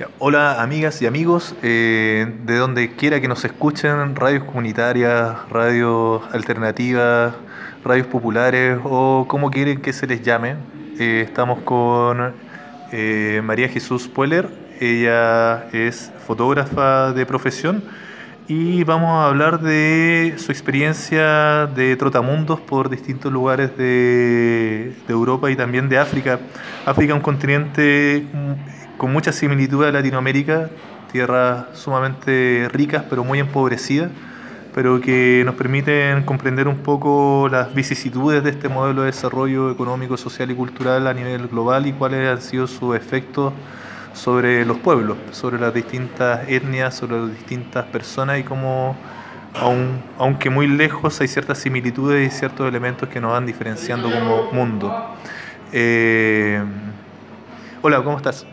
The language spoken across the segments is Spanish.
Ya, hola amigas y amigos, de donde quiera que nos escuchen, radios comunitarias, radios alternativas, radios populares o como quieren que se les llame. Estamos con María Jesús Pueller, ella es fotógrafa de profesión y vamos a hablar de su experiencia de trotamundos por distintos lugares de Europa y también de África. África es un continente con mucha similitud a Latinoamérica, tierras sumamente ricas pero muy empobrecidas, pero que nos permiten comprender un poco las vicisitudes de este modelo de desarrollo económico, social y cultural a nivel global y cuáles han sido sus efectos sobre los pueblos, sobre las distintas etnias, sobre las distintas personas y cómo, aunque muy lejos, hay ciertas similitudes y ciertos elementos que nos van diferenciando como mundo. Eh, Hola, ¿cómo estás?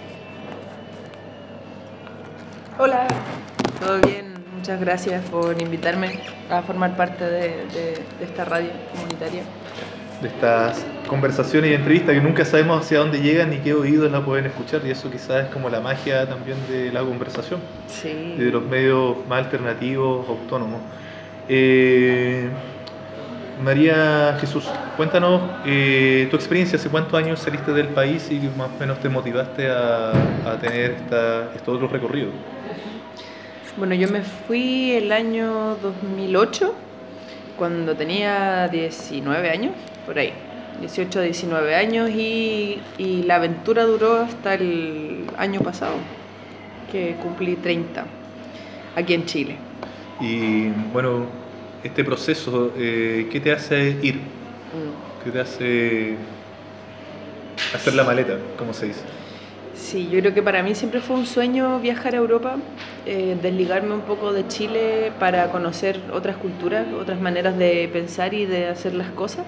Hola, ¿todo bien? Muchas gracias por invitarme a formar parte de esta radio comunitaria. De estas conversaciones y entrevistas que nunca sabemos hacia dónde llegan ni qué oídos la pueden escuchar, y eso quizás es como la magia también de la conversación y de Sí. los medios más alternativos, autónomos. Eh, María Jesús, cuéntanos tu experiencia, hace cuántos años saliste del país y más o menos te motivaste a tener estos otros recorridos. Bueno, yo me fui el año 2008, cuando tenía 19 años, por ahí. 18, 19 años y la aventura duró hasta el año pasado, que cumplí 30, aquí en Chile. Y bueno, este proceso, ¿qué te hace ir? Mm. ¿Qué te hace hacer la maleta, como se dice? Sí, yo creo que para mí siempre fue un sueño viajar a Europa, desligarme un poco de Chile para conocer otras culturas, otras maneras de pensar y de hacer las cosas.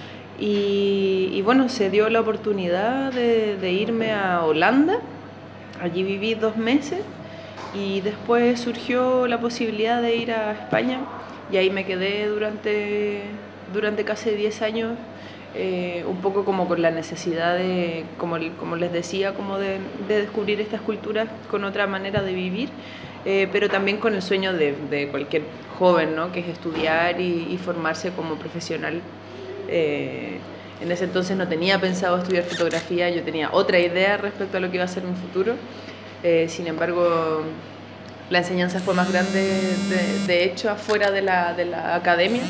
Y bueno, se dio la oportunidad de irme a Holanda. Allí viví 2 meses y después surgió la posibilidad de ir a España y ahí me quedé durante casi 10 años, un poco como con la necesidad de, como les decía, como de descubrir estas culturas con otra manera de vivir, pero también con el sueño de cualquier joven, ¿no? Que es estudiar y formarse como profesional. En ese entonces no tenía pensado estudiar fotografía, yo tenía otra idea respecto a lo que iba a ser mi futuro. Sin embargo, la enseñanza fue más grande, de hecho, afuera de la academia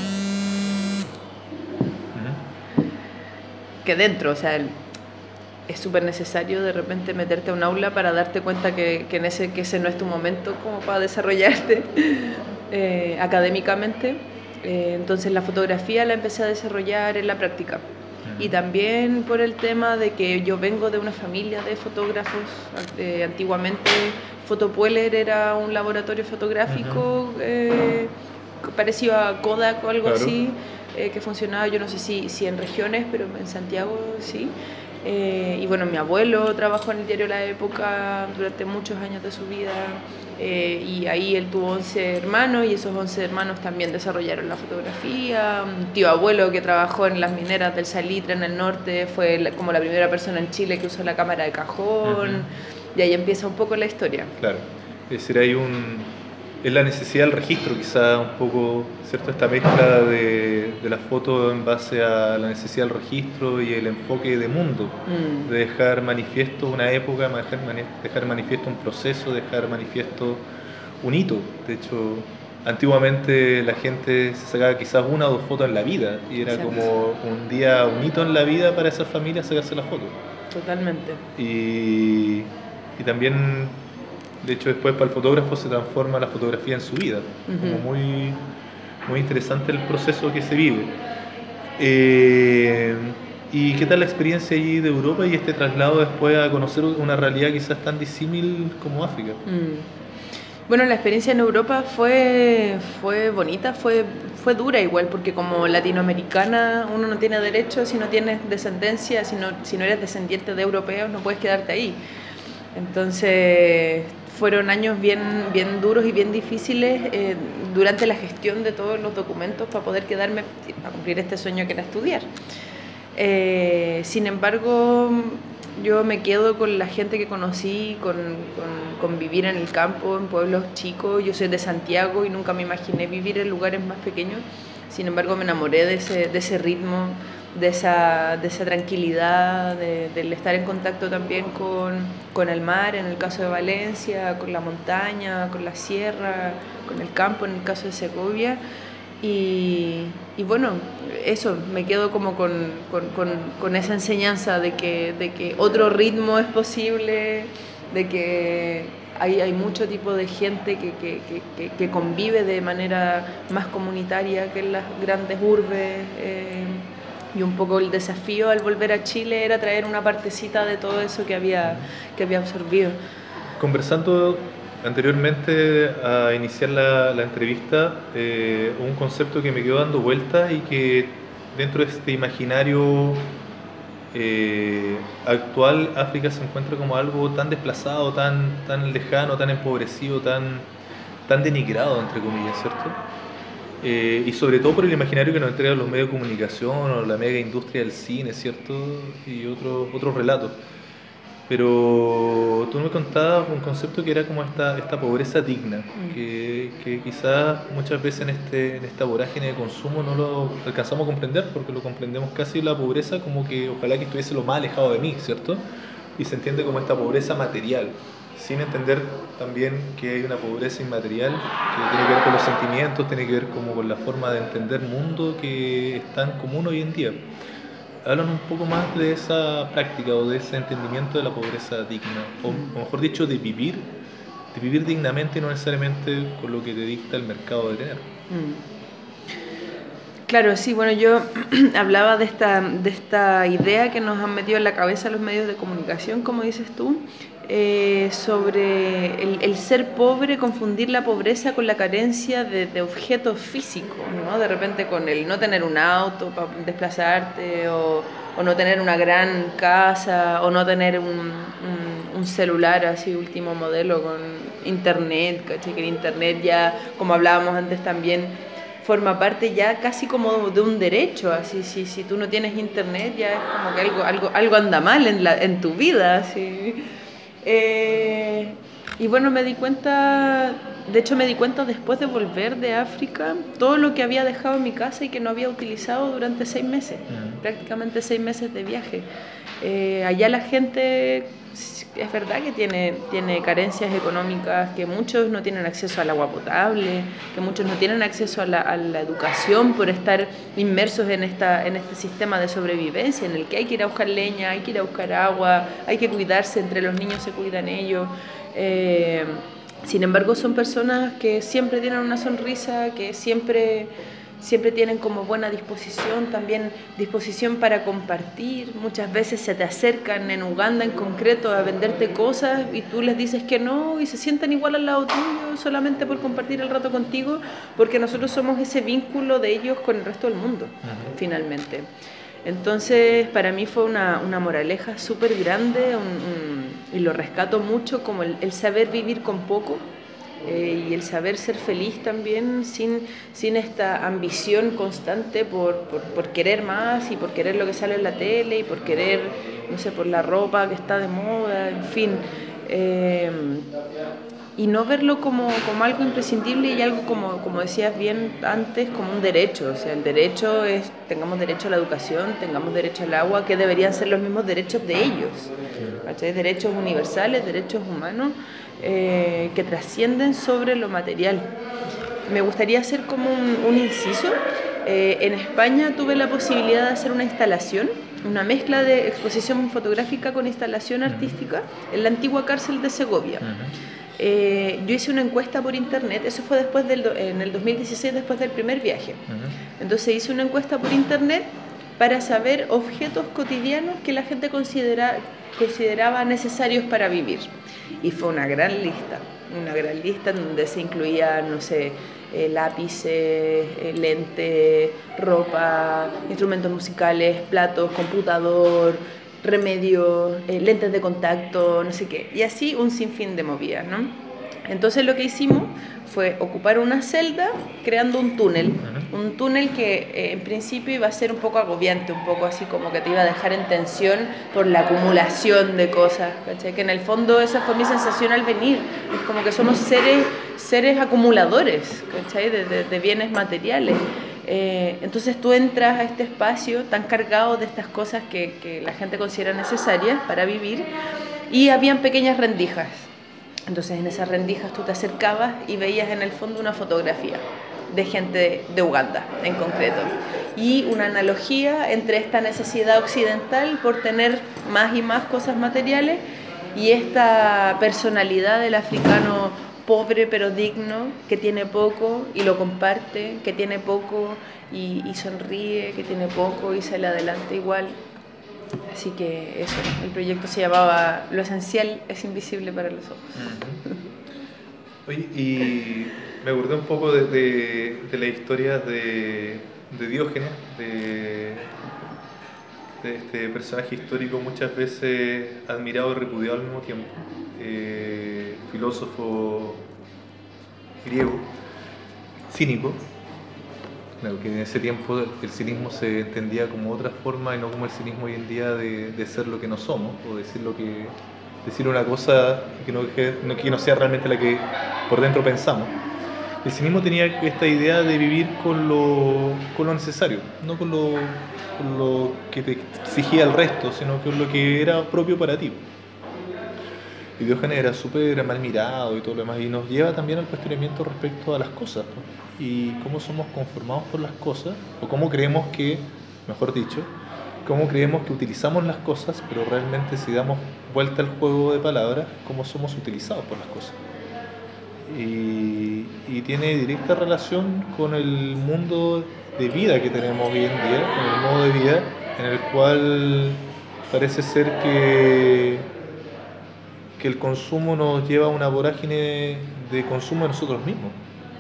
que dentro. O sea, es súper necesario de repente meterte a un aula para darte cuenta que ese no es tu momento como para desarrollarte académicamente. Entonces la fotografía la empecé a desarrollar en la práctica. Y también por el tema de que yo vengo de una familia de fotógrafos. Antiguamente Fotopueller era un laboratorio fotográfico parecido a Kodak o algo Claro. así, que funcionaba, yo no sé si en regiones, pero en Santiago sí. Y bueno, mi abuelo trabajó en el diario La Época durante muchos años de su vida, y ahí él tuvo 11 hermanos y esos 11 hermanos también desarrollaron la fotografía. Un tío abuelo que trabajó en las mineras del Salitre en el norte fue como la primera persona en Chile que usó la cámara de cajón. Y ahí empieza un poco la historia. Claro, es decir, es la necesidad del registro, quizá un poco, ¿cierto? Esta mezcla de la foto en base a la necesidad del registro y el enfoque de mundo, de dejar manifiesto una época, dejar manifiesto un proceso, dejar manifiesto un hito. De hecho, antiguamente la gente se sacaba quizás una o dos fotos en la vida y era Exacto. como un hito en la vida para esa familia sacarse la foto. Totalmente. Y también, de hecho, después para el fotógrafo se transforma la fotografía en su vida. Como muy, muy interesante el proceso que se vive. ¿Y qué tal la experiencia allí de Europa y este traslado después a conocer una realidad quizás tan disímil como África? Bueno, la experiencia en Europa fue bonita, fue dura igual, porque como latinoamericana uno no tiene derecho si no tienes descendencia, si no eres descendiente de europeos, no puedes quedarte ahí. Entonces fueron años bien duros y bien difíciles, durante la gestión de todos los documentos para poder quedarme a cumplir este sueño que era estudiar. Sin embargo, Yo me quedo con la gente que conocí, con vivir en el campo, en pueblos chicos. Yo soy de Santiago y nunca me imaginé vivir en lugares más pequeños. Sin embargo, me enamoré de ese ritmo, de esa tranquilidad, del estar en contacto también con el mar, en el caso de Valencia, con la montaña, con la sierra, con el campo, en el caso de Segovia. Y bueno, eso, me quedo como con esa enseñanza de que otro ritmo es posible, de que hay mucho tipo de gente que convive de manera más comunitaria que en las grandes urbes. Y un poco el desafío al volver a Chile era traer una partecita de todo eso que había absorbido. Conversando anteriormente a iniciar la entrevista, un concepto que me quedó dando vueltas y que dentro de este imaginario actual, África se encuentra como algo tan desplazado, tan lejano, tan empobrecido, tan denigrado, entre comillas, ¿cierto? Y sobre todo por el imaginario que nos entregan los medios de comunicación o la mega industria del cine, ¿cierto? Y otros relatos. Pero tú me contabas un concepto que era como esta pobreza digna, que quizás muchas veces en esta vorágine de consumo no lo alcanzamos a comprender, porque lo comprendemos casi la pobreza como que ojalá que estuviese lo más alejado de mí, ¿cierto? Y se entiende como esta pobreza material, sin entender también que hay una pobreza inmaterial que tiene que ver con los sentimientos, tiene que ver como con la forma de entender mundo que es tan común hoy en día. Hablan un poco más de esa práctica o de ese entendimiento de la pobreza digna, o mejor dicho, de vivir dignamente y no necesariamente con lo que te dicta el mercado de tener. Claro, sí, bueno, yo hablaba de esta idea que nos han metido en la cabeza los medios de comunicación, como dices tú, sobre el ser pobre, confundir la pobreza con la carencia de objetos físicos, ¿no? De repente con el no tener un auto para desplazarte o no tener una gran casa o no tener un celular así último modelo con internet, ¿cachai? Que el internet ya, como hablábamos antes también, forma parte ya casi como de un derecho, así si tú no tienes internet ya es como que algo anda mal en tu vida, así. Y bueno, me di cuenta después de volver de África, todo lo que había dejado en mi casa y que no había utilizado durante 6 meses, prácticamente 6 meses de viaje. Allá la gente, es verdad que tiene carencias económicas, que muchos no tienen acceso al agua potable, que muchos no tienen acceso a la educación por estar inmersos en este sistema de sobrevivencia en el que hay que ir a buscar leña, hay que ir a buscar agua, hay que cuidarse, entre los niños se cuidan ellos. Sin embargo, son personas que siempre tienen una sonrisa, que siempre tienen como buena disposición, también disposición para compartir. Muchas veces se te acercan en Uganda en concreto a venderte cosas y tú les dices que no y se sientan igual al lado tuyo solamente por compartir el rato contigo, porque nosotros somos ese vínculo de ellos con el resto del mundo, finalmente. Entonces, para mí fue una moraleja súper grande y lo rescato mucho como el saber vivir con poco. Y el saber ser feliz también sin esta ambición constante por querer más y por querer lo que sale en la tele y por querer, no sé, por la ropa que está de moda, en fin. Y no verlo como algo imprescindible y algo como decías bien antes, como un derecho. O sea, el derecho es, tengamos derecho a la educación, tengamos derecho al agua, que deberían ser los mismos derechos de ellos. ¿Cachai? Derechos universales, derechos humanos, que trascienden sobre lo material. Me gustaría hacer como un inciso. En España tuve la posibilidad de hacer una instalación, una mezcla de exposición fotográfica con instalación artística en la antigua cárcel de Segovia. Yo hice una encuesta por internet, eso fue en el 2016, después del primer viaje. Entonces hice una encuesta por internet para saber objetos cotidianos que la gente consideraba necesarios para vivir. Y fue una gran lista en donde se incluía, no sé, lápices, lentes, ropa, instrumentos musicales, platos, computador, remedios, lentes de contacto, no sé qué. Y así un sinfín de movidas, ¿no? Entonces lo que hicimos fue ocupar una celda creando un túnel Un túnel que en principio iba a ser un poco agobiante, un poco así como que te iba a dejar en tensión por la acumulación de cosas, ¿cachai? Que en el fondo esa fue mi sensación al venir, es como que somos seres acumuladores, ¿cachai? De bienes materiales. Entonces tú entras a este espacio tan cargado de estas cosas que la gente considera necesarias para vivir, y habían pequeñas rendijas. Entonces en esas rendijas tú te acercabas y veías en el fondo una fotografía de gente de Uganda en concreto, y una analogía entre esta necesidad occidental por tener más y más cosas materiales y esta personalidad del africano pobre pero digno, que tiene poco y lo comparte, que tiene poco y sonríe, que tiene poco y sale adelante igual. Así que eso, el proyecto se llamaba Lo esencial es invisible para los ojos. Oye, y me acordé un poco de la historia de Diógenes, de este personaje histórico muchas veces admirado y repudiado al mismo tiempo, filósofo griego, cínico. Claro, que en ese tiempo el cinismo se entendía como otra forma y no como el cinismo hoy en día de ser lo que no somos, o decir una cosa que no sea realmente la que por dentro pensamos. El cinismo tenía esta idea de vivir con lo necesario, no con lo que te exigía el resto, sino con lo que era propio para ti. Y Diógenes era súper mal mirado y todo lo demás, y nos lleva también al cuestionamiento respecto a las cosas, ¿no? Y cómo somos conformados por las cosas, o cómo creemos que, mejor dicho, cómo creemos que utilizamos las cosas, pero realmente si damos vuelta al juego de palabras, cómo somos utilizados por las cosas. Y tiene directa relación con el mundo de vida que tenemos hoy en día, con el modo de vida en el cual parece ser que el consumo nos lleva a una vorágine de consumo de nosotros mismos.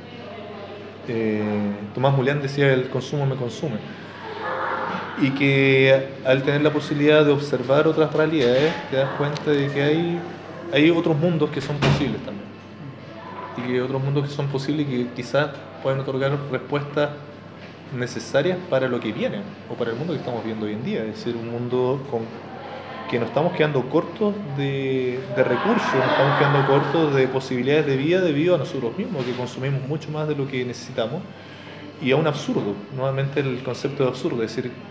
Tomás Julián decía: el consumo me consume. Y que al tener la posibilidad de observar otras realidades, te das cuenta de que hay otros mundos que son posibles también. Y que otros mundos que son posibles y que quizás pueden otorgar respuestas necesarias para lo que viene, o para el mundo que estamos viendo hoy en día. Es decir, un mundo que nos estamos quedando cortos de recursos, nos estamos quedando cortos de posibilidades de vida debido a nosotros mismos, que consumimos mucho más de lo que necesitamos, y a un absurdo, nuevamente el concepto de absurdo, es decir,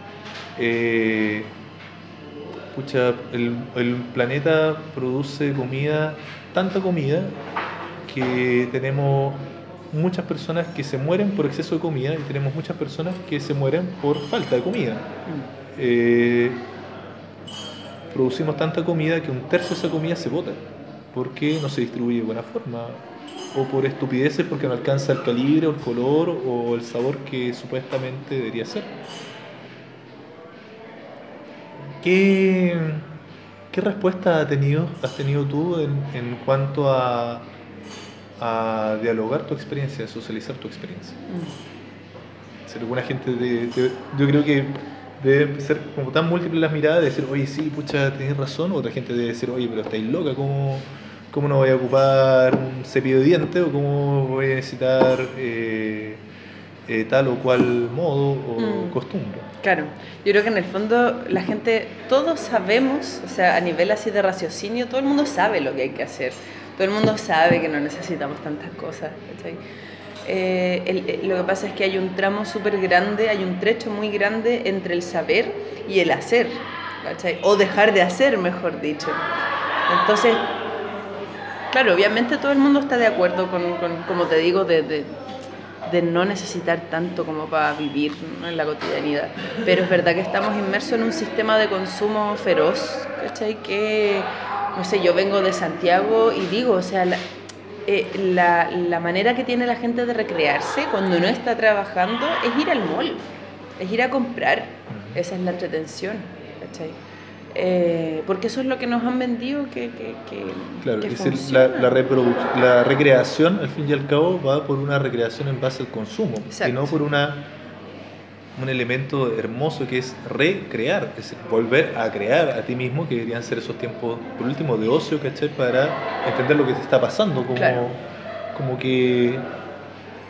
el planeta produce comida, tanta comida, que tenemos muchas personas que se mueren por exceso de comida y tenemos muchas personas que se mueren por falta de comida. Producimos tanta comida que un tercio de esa comida se bota porque no se distribuye de buena forma, o por estupideces porque no alcanza el calibre o el color o el sabor que supuestamente debería ser. ¿Qué respuesta has tenido tú en cuanto a dialogar tu experiencia, a socializar tu experiencia? Si alguna gente yo creo que debe ser como tan múltiples las miradas, de decir: oye, sí, pucha, tenés razón. Otra gente debe decir: oye, pero estáis loca, ¿cómo no voy a ocupar un cepillo de dientes? ¿O cómo voy a necesitar tal o cual modo o costumbre? Claro, yo creo que en el fondo la gente, todos sabemos, o sea, a nivel así de raciocinio, todo el mundo sabe lo que hay que hacer. Todo el mundo sabe que no necesitamos tantas cosas, ¿cachai? Lo que pasa es que hay un tramo súper grande, hay un trecho muy grande entre el saber y el hacer, ¿cachai? O dejar de hacer, mejor dicho. Entonces, claro, obviamente todo el mundo está de acuerdo con como te digo, de no necesitar tanto como para vivir, ¿no?, en la cotidianidad. Pero es verdad que estamos inmersos en un sistema de consumo feroz, ¿cachai? Que, no sé, yo vengo de Santiago y digo, o sea, la manera que tiene la gente de recrearse cuando no está trabajando es ir al mall, es ir a comprar. Esa es la entretención, ¿cachai? Porque eso es lo que nos han vendido Claro, que es decir, funciona. la recreación, al fin y al cabo, va por una recreación en base al consumo. Exacto. Y no por un elemento hermoso que es recrear, es decir, volver a crear a ti mismo, que deberían ser esos tiempos, por último, de ocio, ¿cachai? Para entender lo que te está pasando, Claro. como que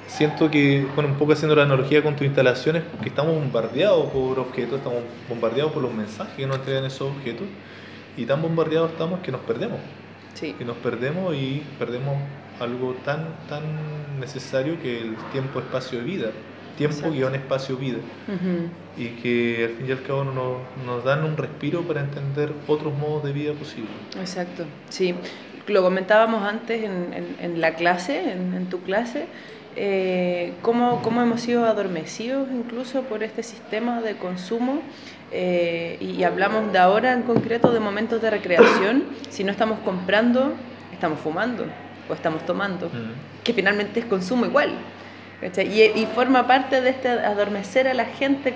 siento que, bueno, un poco haciendo la analogía con tus instalaciones, que estamos bombardeados por objetos, estamos bombardeados por los mensajes que nos entregan esos objetos, y tan bombardeados estamos que nos perdemos. Sí, Y nos perdemos y perdemos algo tan, tan necesario que el tiempo, espacio, vida. Tiempo, exacto. guión, espacio, vida. Ujú. Y que al fin y al cabo nos dan un respiro para entender otros modos de vida posibles. Exacto, sí. Lo comentábamos antes en la clase, en tu clase, cómo hemos sido adormecidos incluso por este sistema de consumo, y hablamos de ahora en concreto de momentos de recreación. Si no estamos comprando, estamos fumando o estamos tomando, que finalmente es consumo igual. ¿Cachai? Y forma parte de este adormecer a la gente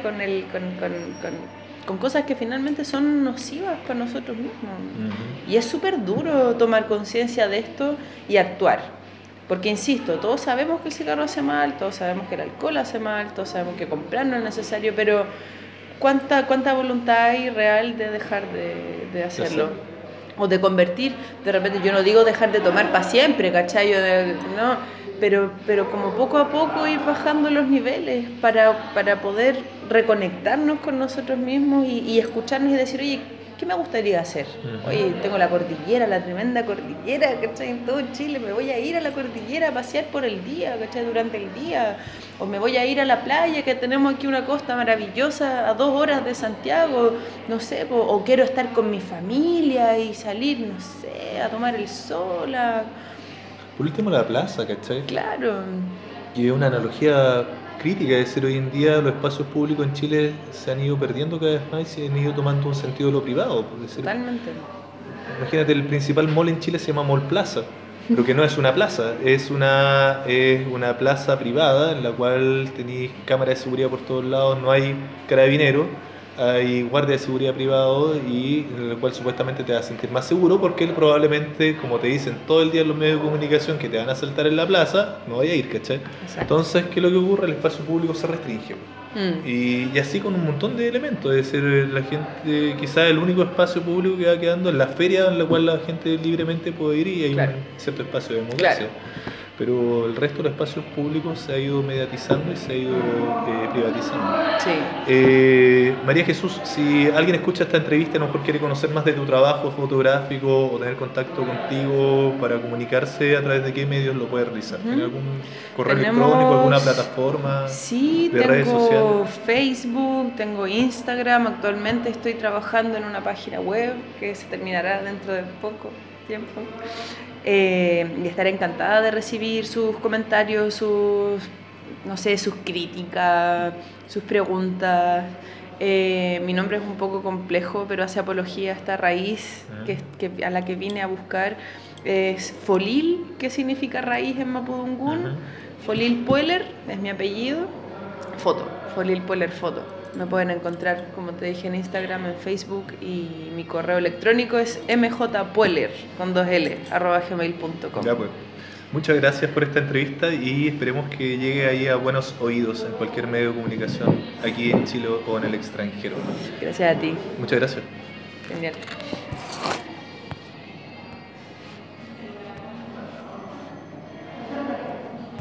con cosas que finalmente son nocivas para nosotros mismos. Y es súper duro tomar conciencia de esto y actuar. Porque, insisto, todos sabemos que el cigarro hace mal, todos sabemos que el alcohol hace mal, todos sabemos que comprar no es necesario, pero ¿cuánta voluntad hay real de dejar de hacerlo? O de convertir, de repente, yo no digo dejar de tomar para siempre, ¿cachai? No, pero como poco a poco ir bajando los niveles para poder reconectarnos con nosotros mismos y escucharnos y decir, oye, ¿qué me gustaría hacer? Oye, tengo la cordillera, la tremenda cordillera, ¿cachai? En todo Chile, me voy a ir a la cordillera a pasear por el día, ¿cachai? Durante el día. O me voy a ir a la playa, que tenemos aquí una costa maravillosa a 2 horas de Santiago, no sé, o quiero estar con mi familia y salir, no sé, a tomar el sol. Por último, la plaza, ¿cachai? Claro. Y es una analogía crítica, es decir, hoy en día los espacios públicos en Chile se han ido perdiendo cada vez más y se han ido tomando un sentido de lo privado. Es decir, Totalmente. imagínate, el principal mall en Chile se llama Mall Plaza, pero que no es una plaza, es una plaza privada en la cual tenéis cámaras de seguridad por todos lados, no hay carabineros, hay guardia de seguridad privado y en el cual supuestamente te vas a sentir más seguro porque probablemente, como te dicen todo el día en los medios de comunicación que te van a asaltar en la plaza, no vaya a ir, ¿cachai? Exacto. Entonces, ¿qué es lo que ocurre? El espacio público se restringe. Y así con un montón de elementos, es decir, la gente, quizás el único espacio público que va quedando es la feria en la cual la gente libremente puede ir y hay Claro. un cierto espacio de democracia. Claro. Pero el resto de los espacios públicos se ha ido mediatizando y se ha ido privatizando. Sí. María Jesús, si alguien escucha esta entrevista y a lo mejor quiere conocer más de tu trabajo fotográfico o tener contacto contigo para comunicarse, ¿a través de qué medios lo puede realizar? ¿Tiene algún correo electrónico, alguna plataforma Sí, de redes sociales? tengo Facebook, tengo Instagram. Actualmente estoy trabajando en una página web que se terminará dentro de poco tiempo. Y estaré encantada de recibir sus comentarios, sus críticas, sus preguntas. Mi nombre es un poco complejo, pero hace apología a esta raíz a la que vine a buscar. Es Folil, que significa raíz en mapudungún. Folil Pueller es mi apellido. Foto, Folil Pueller Foto. Me pueden encontrar, como te dije, en Instagram, en Facebook, y mi correo electrónico es mjpueller, con 2L, @gmail.com. Ya pues. Muchas gracias por esta entrevista y esperemos que llegue ahí a buenos oídos en cualquier medio de comunicación aquí en Chile o en el extranjero. Gracias a ti. Muchas gracias. Genial.